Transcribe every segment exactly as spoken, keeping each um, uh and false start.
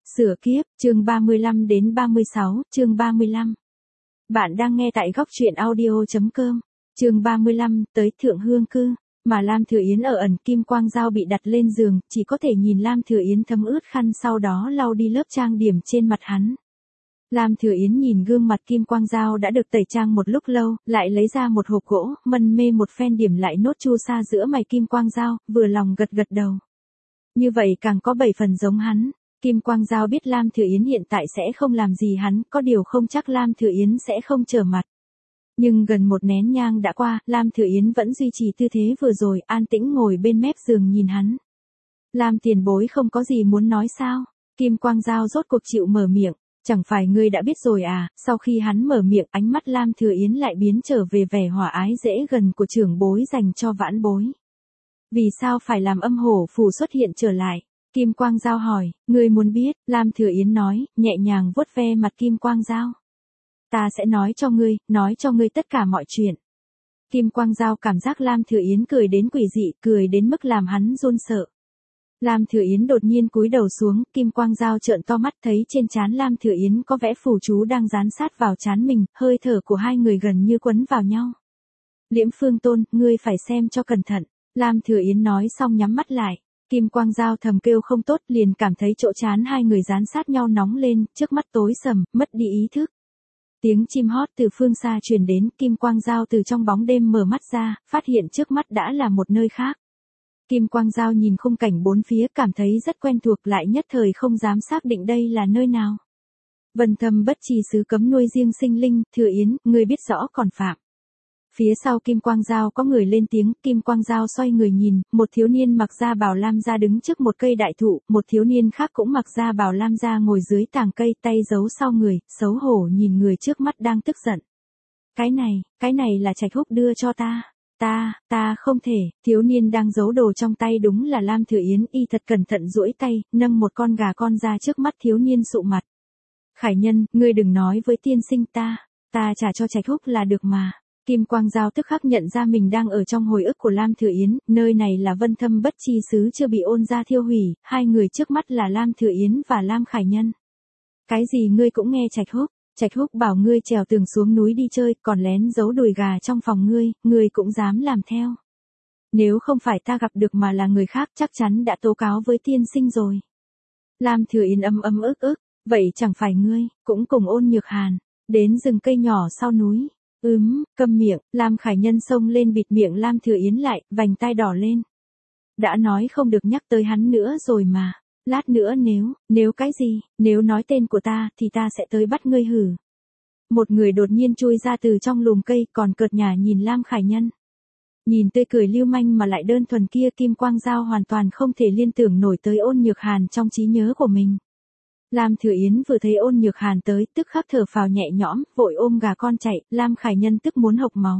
Sửa kiếp, chương ba mươi lăm đến ba mươi sáu, chương ba mươi lăm. Bạn đang nghe tại góc truyện audio chấm com. Chương ba mươi lăm, tới Thượng Hương Cư, mà Lam Thừa Yến ở ẩn, kim quang dao bị đặt lên giường, chỉ có thể nhìn Lam Thừa Yến thấm ướt khăn sau đó lau đi lớp trang điểm trên mặt hắn. Lam Thừa Yến nhìn gương mặt kim quang dao đã được tẩy trang một lúc lâu, lại lấy ra một hộp gỗ, mân mê một phen điểm lại nốt chu sa giữa mày kim quang dao, vừa lòng gật gật đầu. Như vậy càng có bảy phần giống hắn. Kim Quang Dao biết Lam Thừa Yến hiện tại sẽ không làm gì hắn, có điều không chắc Lam Thừa Yến sẽ không trở mặt. Nhưng gần một nén nhang đã qua, Lam Thừa Yến vẫn duy trì tư thế vừa rồi, an tĩnh ngồi bên mép giường nhìn hắn. Lam tiền bối không có gì muốn nói sao? Kim Quang Dao rốt cuộc chịu mở miệng, chẳng phải ngươi đã biết rồi à? Sau khi hắn mở miệng, ánh mắt Lam Thừa Yến lại biến trở về vẻ hòa ái dễ gần của trưởng bối dành cho vãn bối. Vì sao phải làm âm hổ phù xuất hiện trở lại? Kim Quang Dao hỏi, ngươi muốn biết, Lam Thừa Yến nói, nhẹ nhàng vuốt ve mặt Kim Quang Dao. Ta sẽ nói cho ngươi, nói cho ngươi tất cả mọi chuyện. Kim Quang Dao cảm giác Lam Thừa Yến cười đến quỷ dị, cười đến mức làm hắn run sợ. Lam Thừa Yến đột nhiên cúi đầu xuống, Kim Quang Dao trợn to mắt thấy trên trán Lam Thừa Yến có vẽ phù chú đang dán sát vào trán mình, hơi thở của hai người gần như quấn vào nhau. Liễm Phương Tôn, ngươi phải xem cho cẩn thận, Lam Thừa Yến nói xong nhắm mắt lại. Kim Quang Dao thầm kêu không tốt, liền cảm thấy chỗ trán hai người dán sát nhau nóng lên, trước mắt tối sầm, mất đi ý thức. Tiếng chim hót từ phương xa truyền đến, Kim Quang Dao từ trong bóng đêm mở mắt ra, phát hiện trước mắt đã là một nơi khác. Kim Quang Dao nhìn khung cảnh bốn phía cảm thấy rất quen thuộc, lại nhất thời không dám xác định đây là nơi nào. Vân Thâm bất trì xứ cấm nuôi riêng sinh linh, Thừa Yến, ngươi biết rõ còn phạm. Phía sau Kim Quang Dao có người lên tiếng, Kim Quang Dao xoay người nhìn, một thiếu niên mặc da bào lam da đứng trước một cây đại thụ, một thiếu niên khác cũng mặc da bào lam da ngồi dưới tàng cây, tay giấu sau người, xấu hổ nhìn người trước mắt đang tức giận. Cái này, cái này là Trạch Húc đưa cho ta. Ta, ta không thể, thiếu niên đang giấu đồ trong tay đúng là Lam Thừa Yến, y thật cẩn thận duỗi tay, nâng một con gà con ra trước mắt thiếu niên sụ mặt. Khải Nhân, ngươi đừng nói với tiên sinh ta, ta trả cho Trạch Húc là được mà. Kim Quang Dao tức khắc nhận ra mình đang ở trong hồi ức của Lam Thừa Yến, nơi này là Vân Thâm bất chi xứ chưa bị ôn gia thiêu hủy, hai người trước mắt là Lam Thừa Yến và Lam Khải Nhân. Cái gì ngươi cũng nghe Trạch Húc, Trạch Húc bảo ngươi trèo tường xuống núi đi chơi, còn lén giấu đùi gà trong phòng ngươi, ngươi cũng dám làm theo. Nếu không phải ta gặp được mà là người khác chắc chắn đã tố cáo với tiên sinh rồi. Lam Thừa Yến ấm ấm ức ức, vậy chẳng phải ngươi, cũng cùng Ôn Nhược Hàn, đến rừng cây nhỏ sau núi. Ừm, câm miệng, Lam Khải Nhân xông lên bịt miệng Lam Thừa Yến lại, vành tai đỏ lên. Đã nói không được nhắc tới hắn nữa rồi mà, lát nữa nếu, nếu cái gì, nếu nói tên của ta thì ta sẽ tới bắt ngươi hử. Một người đột nhiên chui ra từ trong lùm cây còn cợt nhả nhìn Lam Khải Nhân. Nhìn tươi cười lưu manh mà lại đơn thuần kia, Kim Quang Dao hoàn toàn không thể liên tưởng nổi tới Ôn Nhược Hàn trong trí nhớ của mình. Lam Thừa Yến vừa thấy Ôn Nhược Hàn tới, tức khắc thở phào nhẹ nhõm, vội ôm gà con chạy, Lam Khải Nhân tức muốn hộc máu.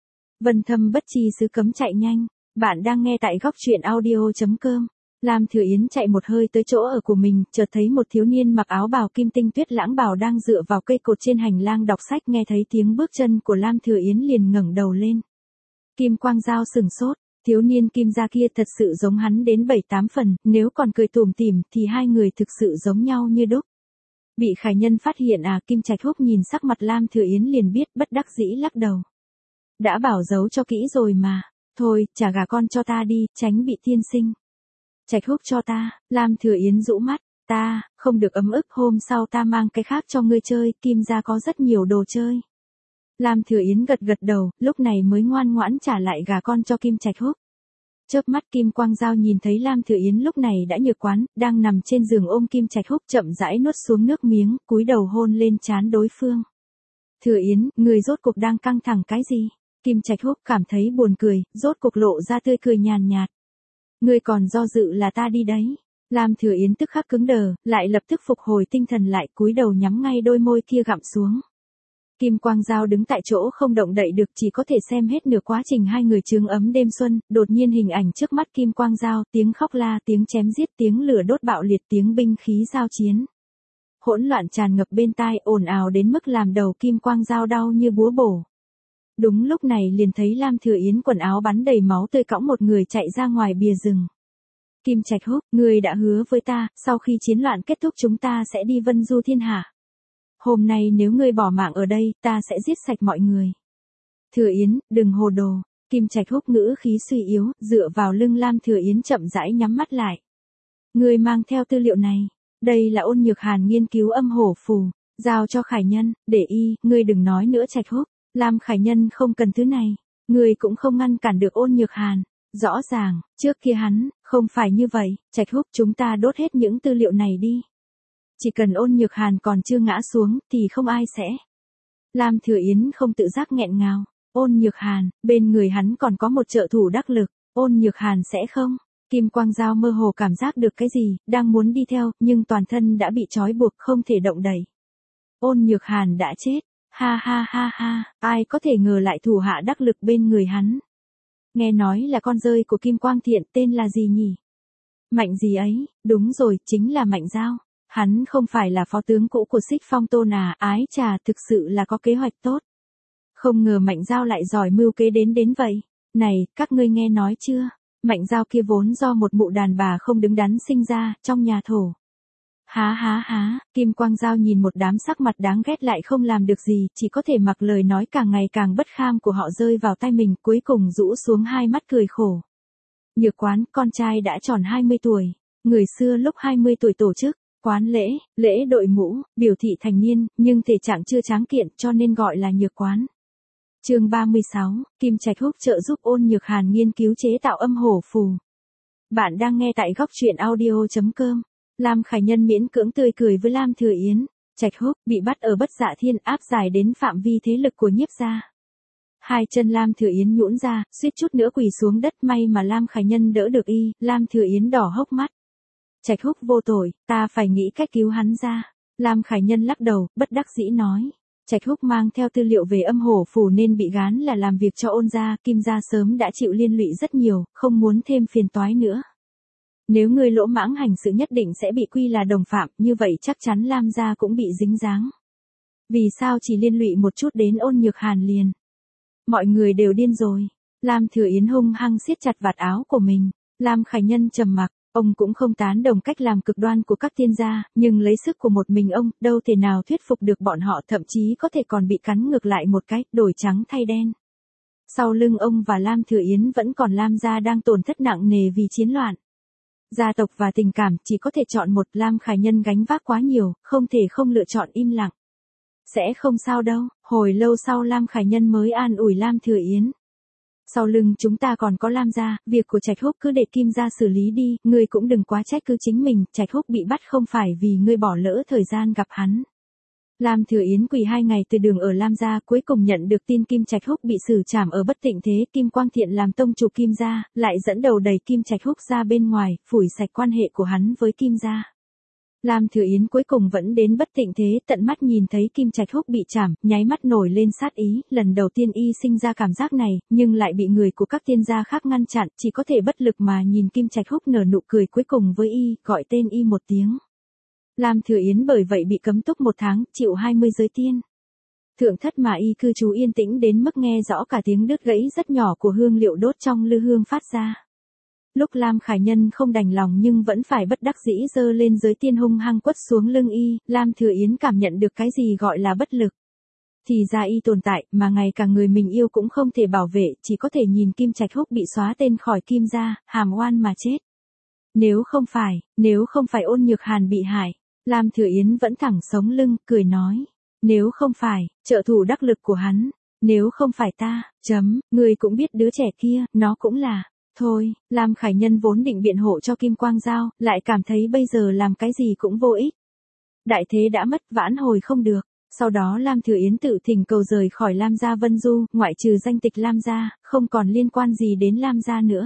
Vân Thâm bất chi xứ cấm chạy nhanh, bạn đang nghe tại góc truyện audio chấm com. Lam Thừa Yến chạy một hơi tới chỗ ở của mình, chợt thấy một thiếu niên mặc áo bào kim tinh tuyết lãng bào đang dựa vào cây cột trên hành lang đọc sách, nghe thấy tiếng bước chân của Lam Thừa Yến liền ngẩng đầu lên. Kim Quang Dao sừng sốt. Thiếu niên Kim gia kia thật sự giống hắn đến bảy tám phần, nếu còn cười tủm tỉm thì hai người thực sự giống nhau như đúc. Bị Khải Nhân phát hiện à, Kim Trạch Húc nhìn sắc mặt Lam Thừa Yến liền biết, bất đắc dĩ lắc đầu. Đã bảo giấu cho kỹ rồi mà, thôi, trả gà con cho ta đi, tránh bị tiên sinh. Trạch Húc cho ta, Lam Thừa Yến rũ mắt, ta, không được ấm ức, hôm sau ta mang cái khác cho ngươi chơi, Kim gia có rất nhiều đồ chơi. Lam Thừa Yến gật gật đầu, lúc này mới ngoan ngoãn trả lại gà con cho Kim Trạch Húc. Chớp mắt Kim Quang Dao nhìn thấy Lam Thừa Yến lúc này đã nhược quán, đang nằm trên giường ôm Kim Trạch Húc, chậm rãi nuốt xuống nước miếng, cúi đầu hôn lên trán đối phương. Thừa Yến, người rốt cuộc đang căng thẳng cái gì? Kim Trạch Húc cảm thấy buồn cười, rốt cuộc lộ ra tươi cười nhàn nhạt. Ngươi còn do dự là ta đi đấy. Lam Thừa Yến tức khắc cứng đờ, lại lập tức phục hồi tinh thần lại, cúi đầu nhắm ngay đôi môi kia gặm xuống. Kim Quang Dao đứng tại chỗ không động đậy được, chỉ có thể xem hết nửa quá trình hai người chướng ấm đêm xuân, đột nhiên hình ảnh trước mắt Kim Quang Dao, tiếng khóc la, tiếng chém giết, tiếng lửa đốt bạo liệt, tiếng binh khí giao chiến. Hỗn loạn tràn ngập bên tai, ồn ào đến mức làm đầu Kim Quang Dao đau như búa bổ. Đúng lúc này liền thấy Lam Thừa Yến quần áo bắn đầy máu tươi cõng một người chạy ra ngoài bìa rừng. Kim Trạch Húc, ngươi đã hứa với ta, sau khi chiến loạn kết thúc chúng ta sẽ đi vân du thiên hạ. Hôm nay nếu ngươi bỏ mạng ở đây, ta sẽ giết sạch mọi người. Thừa Yến, đừng hồ đồ. Kim Trạch Húc ngữ khí suy yếu, dựa vào lưng Lam Thừa Yến chậm rãi nhắm mắt lại. Ngươi mang theo tư liệu này. Đây là Ôn Nhược Hàn nghiên cứu âm hổ phù. Giao cho Khải Nhân, để y, ngươi đừng nói nữa Trạch Húc. Lam Khải Nhân không cần thứ này. Ngươi cũng không ngăn cản được Ôn Nhược Hàn. Rõ ràng, trước kia hắn, không phải như vậy. Trạch Húc, chúng ta đốt hết những tư liệu này đi. Chỉ cần Ôn Nhược Hàn còn chưa ngã xuống, thì không ai sẽ. Lam Thừa Yến không tự giác nghẹn ngào. Ôn Nhược Hàn, bên người hắn còn có một trợ thủ đắc lực. Ôn Nhược Hàn sẽ không. Kim Quang Giao mơ hồ cảm giác được cái gì, đang muốn đi theo, nhưng toàn thân đã bị trói buộc không thể động đậy. Ôn Nhược Hàn đã chết. Ha ha ha ha, ai có thể ngờ lại thủ hạ đắc lực bên người hắn. Nghe nói là con rơi của Kim Quang Thiện, tên là gì nhỉ? Mạnh gì ấy, đúng rồi, chính là Mạnh Giao. Hắn không phải là phó tướng cũ của Xích Phong Tôn à, ái chà, thực sự là có kế hoạch tốt. Không ngờ Mạnh Giao lại giỏi mưu kế đến đến vậy. Này, các ngươi nghe nói chưa? Mạnh Giao kia vốn do một mụ đàn bà không đứng đắn sinh ra, trong nhà thổ. Há há há, Kim Quang Giao nhìn một đám sắc mặt đáng ghét lại không làm được gì, chỉ có thể mặc lời nói càng ngày càng bất kham của họ rơi vào tai mình, cuối cùng rũ xuống hai mắt cười khổ. Nhược Quán, con trai đã tròn hai mươi tuổi. Người xưa lúc hai mươi tuổi tổ chức quán lễ, lễ đội mũ, biểu thị thành niên, nhưng thể trạng chưa tráng kiện cho nên gọi là Nhược Quán. Chương ba mươi sáu, Kim Trạch Húc trợ giúp Ôn Nhược Hàn nghiên cứu chế tạo âm hổ phù. Bạn đang nghe tại góc truyện audio chấm com. Lam Khải Nhân miễn cưỡng tươi cười với Lam Thừa Yến. Trạch Húc bị bắt ở Bất Dạ Thiên, áp giải đến phạm vi thế lực của Nhiếp gia. Hai chân Lam Thừa Yến nhũn ra, suýt chút nữa quỳ xuống đất, may mà Lam Khải Nhân đỡ được y. Lam Thừa Yến đỏ hốc mắt. Trạch Húc vô tội, ta phải nghĩ cách cứu hắn ra. Lam Khải Nhân lắc đầu, bất đắc dĩ nói. Trạch Húc mang theo tư liệu về âm hổ phù nên bị gán là làm việc cho Ôn gia, Kim gia sớm đã chịu liên lụy rất nhiều, không muốn thêm phiền toái nữa. Nếu ngươi lỗ mãng hành sự nhất định sẽ bị quy là đồng phạm, như vậy chắc chắn Lam gia cũng bị dính dáng. Vì sao chỉ liên lụy một chút đến Ôn Nhược Hàn liền? Mọi người đều điên rồi. Lam Thừa Yến hung hăng siết chặt vạt áo của mình. Lam Khải Nhân trầm mặc, ông cũng không tán đồng cách làm cực đoan của các tiên gia, nhưng lấy sức của một mình ông, đâu thể nào thuyết phục được bọn họ, thậm chí có thể còn bị cắn ngược lại một cái, đổi trắng thay đen. Sau lưng ông và Lam Thừa Yến vẫn còn Lam gia đang tổn thất nặng nề vì chiến loạn. Gia tộc và tình cảm chỉ có thể chọn một, Lam Khải Nhân gánh vác quá nhiều, không thể không lựa chọn im lặng. Sẽ không sao đâu, hồi lâu sau Lam Khải Nhân mới an ủi Lam Thừa Yến. Sau lưng chúng ta còn có Lam gia, việc của Trạch Húc cứ để Kim gia xử lý đi, ngươi cũng đừng quá trách cứ chính mình, Trạch Húc bị bắt không phải vì ngươi bỏ lỡ thời gian gặp hắn. Lam Thừa Yến quỳ hai ngày từ đường ở Lam gia, cuối cùng nhận được tin Kim Trạch Húc bị xử trảm ở Bất Tịnh Thế, Kim Quang Thiện làm tông chủ Kim gia, lại dẫn đầu đẩy Kim Trạch Húc ra bên ngoài, phủi sạch quan hệ của hắn với Kim gia. Lam Thừa Yến cuối cùng vẫn đến Bất Tịnh Thế, tận mắt nhìn thấy Kim Trạch Húc bị trảm, nháy mắt nổi lên sát ý, lần đầu tiên y sinh ra cảm giác này, nhưng lại bị người của các tiên gia khác ngăn chặn, chỉ có thể bất lực mà nhìn Kim Trạch Húc nở nụ cười cuối cùng với y, gọi tên y một tiếng. Lam Thừa Yến bởi vậy bị cấm túc một tháng, chịu hai mươi giới tiên. Thượng thất mà y cư trú yên tĩnh đến mức nghe rõ cả tiếng đứt gãy rất nhỏ của hương liệu đốt trong lư hương phát ra. Lúc Lam Khải Nhân không đành lòng nhưng vẫn phải bất đắc dĩ giơ lên giới tiên hung hăng quất xuống lưng y, Lam Thừa Yến cảm nhận được cái gì gọi là bất lực. Thì ra y tồn tại, mà ngay cả người mình yêu cũng không thể bảo vệ, chỉ có thể nhìn Kim Trạch Húc bị xóa tên khỏi Kim gia, hàm oan mà chết. Nếu không phải, nếu không phải Ôn Nhược Hàn bị hại, Lam Thừa Yến vẫn thẳng sống lưng, cười nói. Nếu không phải, trợ thủ đắc lực của hắn, nếu không phải ta, chấm, người cũng biết đứa trẻ kia, nó cũng là. Thôi, Lam Khải Nhân vốn định biện hộ cho Kim Quang Giao, lại cảm thấy bây giờ làm cái gì cũng vô ích. Đại thế đã mất, vãn hồi không được. Sau đó Lam Thừa Yến tự thỉnh cầu rời khỏi Lam gia Vân Du, ngoại trừ danh tịch Lam gia, không còn liên quan gì đến Lam gia nữa.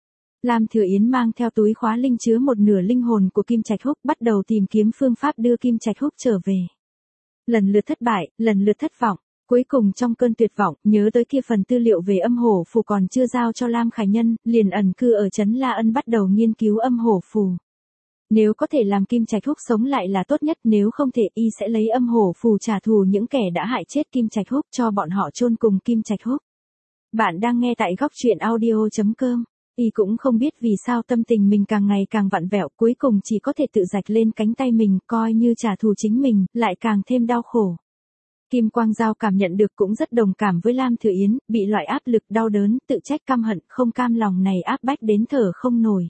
Lam Thừa Yến mang theo túi khóa linh chứa một nửa linh hồn của Kim Trạch Húc, bắt đầu tìm kiếm phương pháp đưa Kim Trạch Húc trở về. Lần lượt thất bại, lần lượt thất vọng. Cuối cùng trong cơn tuyệt vọng, nhớ tới kia phần tư liệu về âm hổ phù còn chưa giao cho Lam Khải Nhân, liền ẩn cư ở trấn La Ân bắt đầu nghiên cứu âm hổ phù. Nếu có thể làm Kim Trạch Húc sống lại là tốt nhất, nếu không thể y sẽ lấy âm hổ phù trả thù những kẻ đã hại chết Kim Trạch Húc, cho bọn họ chôn cùng Kim Trạch Húc. Bạn đang nghe tại góc truyện audio chấm com. Y cũng không biết vì sao tâm tình mình càng ngày càng vặn vẹo, cuối cùng chỉ có thể tự rạch lên cánh tay mình, coi như trả thù chính mình, lại càng thêm đau khổ. Kim Quang Dao cảm nhận được cũng rất đồng cảm với Lam Thừa Yến, bị loại áp lực đau đớn, tự trách căm hận, không cam lòng này áp bách đến thở không nổi.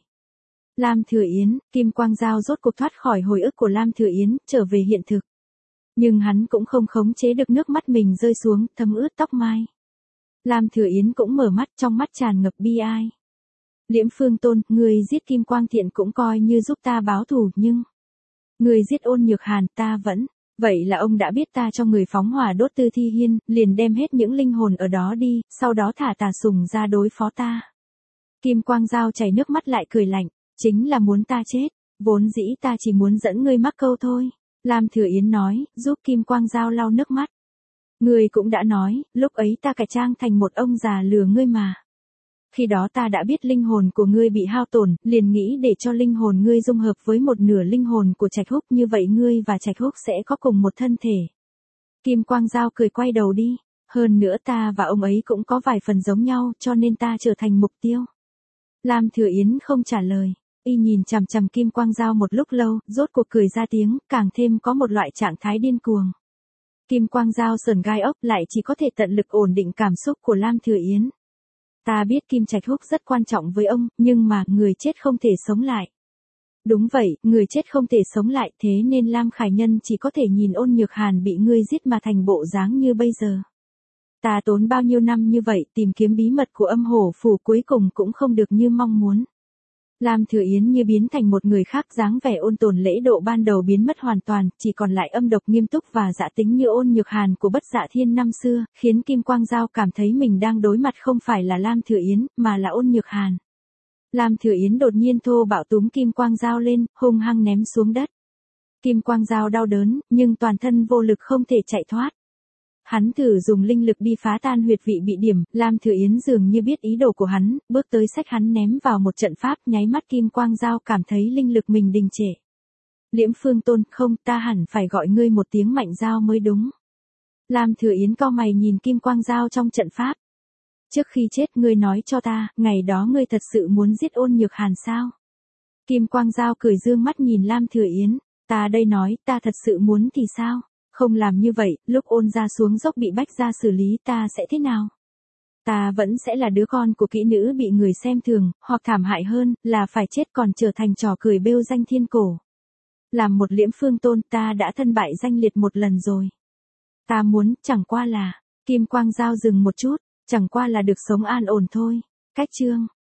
Lam Thừa Yến, Kim Quang Dao rốt cuộc thoát khỏi hồi ức của Lam Thừa Yến, trở về hiện thực. Nhưng hắn cũng không khống chế được nước mắt mình rơi xuống, thấm ướt tóc mai. Lam Thừa Yến cũng mở mắt, trong mắt tràn ngập bi ai. Liễm Phương Tôn, người giết Kim Quang Thiện cũng coi như giúp ta báo thù, nhưng người giết Ôn Nhược Hàn ta vẫn. Vậy là ông đã biết ta cho người phóng hỏa đốt Tư Thi Hiên, liền đem hết những linh hồn ở đó đi, sau đó thả Tà Sùng ra đối phó ta. Kim Quang Dao chảy nước mắt lại cười lạnh, chính là muốn ta chết, vốn dĩ ta chỉ muốn dẫn ngươi mắc câu thôi. Lam Thừa Yến nói, giúp Kim Quang Dao lau nước mắt. Ngươi cũng đã nói, lúc ấy ta cải trang thành một ông già lừa ngươi mà. Khi đó ta đã biết linh hồn của ngươi bị hao tổn, liền nghĩ để cho linh hồn ngươi dung hợp với một nửa linh hồn của Trạch Húc, như vậy ngươi và Trạch Húc sẽ có cùng một thân thể. Kim Quang Dao cười quay đầu đi, hơn nữa ta và ông ấy cũng có vài phần giống nhau, cho nên ta trở thành mục tiêu. Lam Thừa Yến không trả lời, y nhìn chằm chằm Kim Quang Dao một lúc lâu, rốt cuộc cười ra tiếng, càng thêm có một loại trạng thái điên cuồng. Kim Quang Dao sờn gai ốc, lại chỉ có thể tận lực ổn định cảm xúc của Lam Thừa Yến. Ta biết Kim Trạch Húc rất quan trọng với ông, nhưng mà, người chết không thể sống lại. Đúng vậy, người chết không thể sống lại, thế nên Lam Khải Nhân chỉ có thể nhìn Ôn Nhược Hàn bị ngươi giết mà thành bộ dáng như bây giờ. Ta tốn bao nhiêu năm như vậy tìm kiếm bí mật của âm hổ phủ, cuối cùng cũng không được như mong muốn. Lam Thừa Yến như biến thành một người khác, dáng vẻ ôn tồn lễ độ ban đầu biến mất hoàn toàn, chỉ còn lại âm độc nghiêm túc và dạ tính như Ôn Nhược Hàn của Bất Dạ Thiên năm xưa, khiến Kim Quang Dao cảm thấy mình đang đối mặt không phải là Lam Thừa Yến, mà là Ôn Nhược Hàn. Lam Thừa Yến đột nhiên thô bạo túm Kim Quang Dao lên, hung hăng ném xuống đất. Kim Quang Dao đau đớn, nhưng toàn thân vô lực không thể chạy thoát. Hắn thử dùng linh lực đi phá tan huyệt vị bị điểm, Lam Thừa Yến dường như biết ý đồ của hắn, bước tới xách hắn ném vào một trận pháp, nháy mắt Kim Quang Dao cảm thấy linh lực mình đình trệ. Liễm Phương Tôn, không, ta hẳn phải gọi ngươi một tiếng Mạnh Dao mới đúng. Lam Thừa Yến cau mày nhìn Kim Quang Dao trong trận pháp. Trước khi chết ngươi nói cho ta, ngày đó ngươi thật sự muốn giết Ôn Nhược Hàn sao? Kim Quang Dao cười dương mắt nhìn Lam Thừa Yến, ta đây nói, ta thật sự muốn thì sao? Không làm như vậy, lúc Ôn ra xuống dốc bị bách ra xử lý ta sẽ thế nào? Ta vẫn sẽ là đứa con của kỹ nữ bị người xem thường, hoặc thảm hại hơn, là phải chết còn trở thành trò cười bêu danh thiên cổ. Làm một Liễm Phương Tôn, ta đã thân bại danh liệt một lần rồi. Ta muốn, chẳng qua là, Kim Quang Dao dừng một chút, chẳng qua là được sống an ổn thôi. Cách chương